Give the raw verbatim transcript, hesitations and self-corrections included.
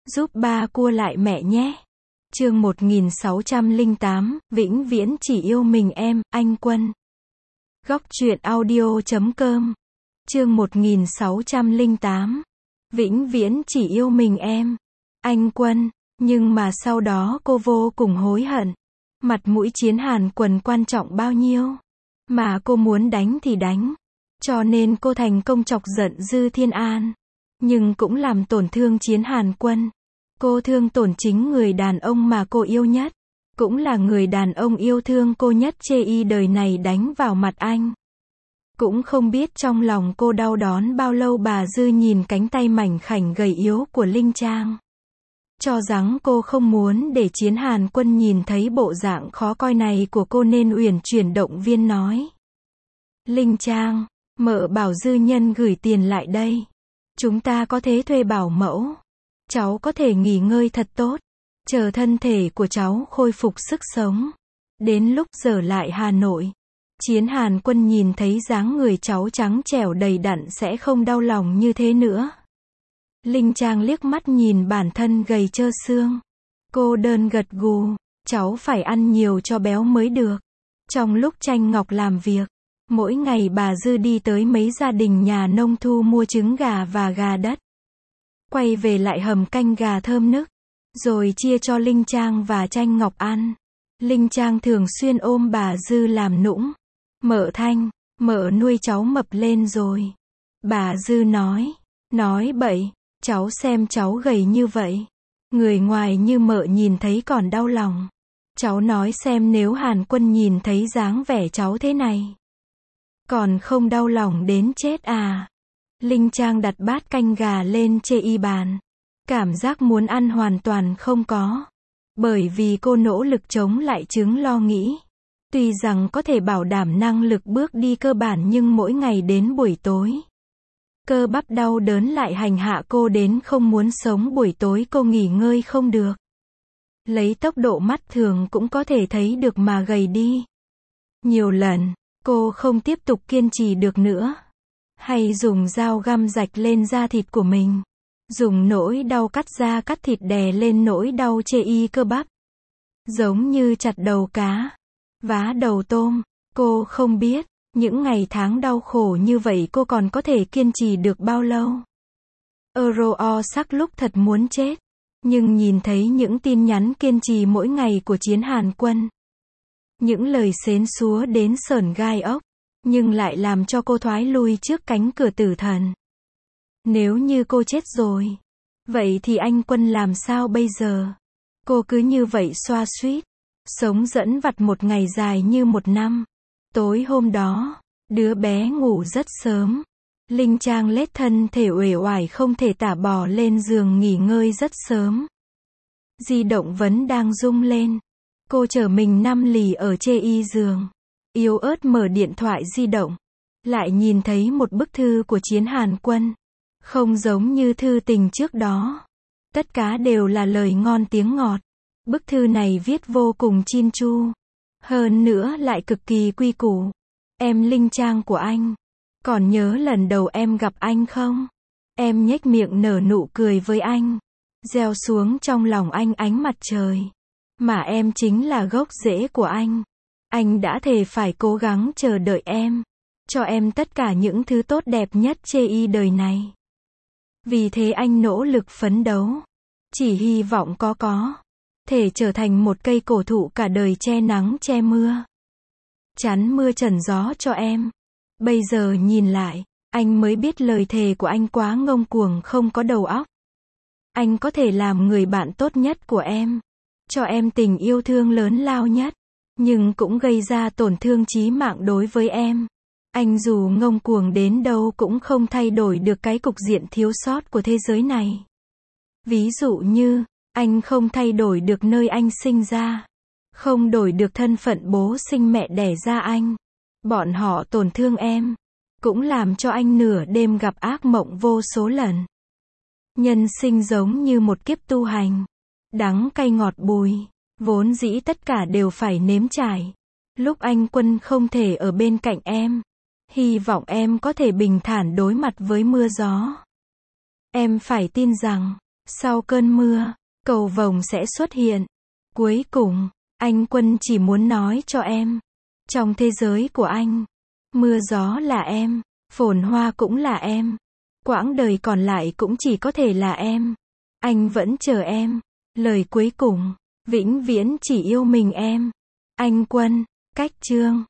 Giúp ba cua lại mẹ nhé. Chương một nghìn sáu trăm lẻ tám, vĩnh viễn chỉ yêu mình em, anh Quân. Góc truyện audio chấm com. Chương một nghìn sáu trăm lẻ tám. Vĩnh viễn chỉ yêu mình em, anh Quân. Nhưng mà sau đó cô vô cùng hối hận. Mặt mũi Chiến Hàn Quần quan trọng bao nhiêu. Mà cô muốn đánh thì đánh. Cho nên cô thành công chọc giận Dư Thiên An. Nhưng cũng làm tổn thương Chiến Hàn Quân. Cô thương tổn chính người đàn ông mà cô yêu nhất. Cũng là người đàn ông yêu thương cô nhất chê y đời này đánh vào mặt anh. Cũng không biết trong lòng cô đau đớn bao lâu. Bà Dư nhìn cánh tay mảnh khảnh gầy yếu của Linh Trang. Cho rằng cô không muốn để Chiến Hàn Quân nhìn thấy bộ dạng khó coi này của cô nên uyển chuyển động viên nói. Linh Trang, mợ bảo Dư nhân gửi tiền lại đây. Chúng ta có thể thuê bảo mẫu. Cháu có thể nghỉ ngơi thật tốt. Chờ thân thể của cháu khôi phục sức sống. Đến lúc trở lại Hà Nội. Chiến Hàn Quân nhìn thấy dáng người cháu trắng trẻo đầy đặn sẽ không đau lòng như thế nữa. Linh Trang liếc mắt nhìn bản thân gầy trơ xương. Cô đơn gật gù. Cháu phải ăn nhiều cho béo mới được. Trong lúc Tranh Ngọc làm việc, mỗi ngày bà Dư đi tới mấy gia đình nhà nông thu mua trứng gà và gà đất. Quay về lại hầm canh gà thơm nức. Rồi chia cho Linh Trang và Tranh Ngọc ăn. Linh Trang thường xuyên ôm bà Dư làm nũng. Mợ Thanh, mợ nuôi cháu mập lên rồi. Bà Dư nói. Nói bậy, cháu xem cháu gầy như vậy. Người ngoài như mợ nhìn thấy còn đau lòng. Cháu nói xem nếu Hàn Quân nhìn thấy dáng vẻ cháu thế này. Còn không đau lòng đến chết à? Linh Trang đặt bát canh gà lên chê y bàn. Cảm giác muốn ăn hoàn toàn không có. Bởi vì cô nỗ lực chống lại chứng lo nghĩ. Tuy rằng có thể bảo đảm năng lực bước đi cơ bản nhưng mỗi ngày đến buổi tối. Cơ bắp đau đớn lại hành hạ cô đến không muốn sống, buổi tối cô nghỉ ngơi không được. Lấy tốc độ mắt thường cũng có thể thấy được mà gầy đi. Nhiều lần, cô không tiếp tục kiên trì được nữa. Hay dùng dao găm rạch lên da thịt của mình. Dùng nỗi đau cắt da cắt thịt đè lên nỗi đau chê y cơ bắp. Giống như chặt đầu cá, vá đầu tôm. Cô không biết, những ngày tháng đau khổ như vậy cô còn có thể kiên trì được bao lâu. Euro o sắc lúc thật muốn chết. Nhưng nhìn thấy những tin nhắn kiên trì mỗi ngày của Chiến Hàn Quân. Những lời xến xúa đến sởn gai ốc. Nhưng lại làm cho cô thoái lui trước cánh cửa tử thần. Nếu như cô chết rồi, vậy thì anh Quân làm sao bây giờ? Cô cứ như vậy xoa xuýt, sống dẫn vặt một ngày dài như một năm. Tối hôm đó, đứa bé ngủ rất sớm. Linh Trang lết thân thể uể oải không thể tả bò lên giường nghỉ ngơi rất sớm. Di động vẫn đang rung lên. Cô chở mình năm lì ở chê y giường. Yếu ớt mở điện thoại di động. Lại nhìn thấy một bức thư của Chiến Hàn Quân. Không giống như thư tình trước đó. Tất cả đều là lời ngon tiếng ngọt. Bức thư này viết vô cùng chin chu. Hơn nữa lại cực kỳ quy củ. Em Linh Trang của anh. Còn nhớ lần đầu em gặp anh không? Em nhếch miệng nở nụ cười với anh. Gieo xuống trong lòng anh ánh mặt trời. Mà em chính là gốc rễ của anh. Anh đã thề phải cố gắng chờ đợi em. Cho em tất cả những thứ tốt đẹp nhất chê y đời này. Vì thế anh nỗ lực phấn đấu. Chỉ hy vọng có có. Thể trở thành một cây cổ thụ cả đời che nắng che mưa. Chắn mưa trần gió cho em. Bây giờ nhìn lại, anh mới biết lời thề của anh quá ngông cuồng không có đầu óc. Anh có thể làm người bạn tốt nhất của em. Cho em tình yêu thương lớn lao nhất. Nhưng cũng gây ra tổn thương chí mạng đối với em. Anh dù ngông cuồng đến đâu cũng không thay đổi được cái cục diện thiếu sót của thế giới này. Ví dụ như, anh không thay đổi được nơi anh sinh ra. Không đổi được thân phận bố sinh mẹ đẻ ra anh. Bọn họ tổn thương em. Cũng làm cho anh nửa đêm gặp ác mộng vô số lần. Nhân sinh giống như một kiếp tu hành. Đắng cay ngọt bùi. Vốn dĩ tất cả đều phải nếm trải. Lúc anh Quân không thể ở bên cạnh em. Hy vọng em có thể bình thản đối mặt với mưa gió. Em phải tin rằng, Sau cơn mưa, cầu vồng sẽ xuất hiện. Cuối cùng, anh Quân chỉ muốn nói cho em. Trong thế giới của anh, mưa gió là em, phồn hoa cũng là em. Quãng đời còn lại cũng chỉ có thể là em. Anh vẫn chờ em. Lời cuối cùng, vĩnh viễn chỉ yêu mình em. Anh Quân, cách chương.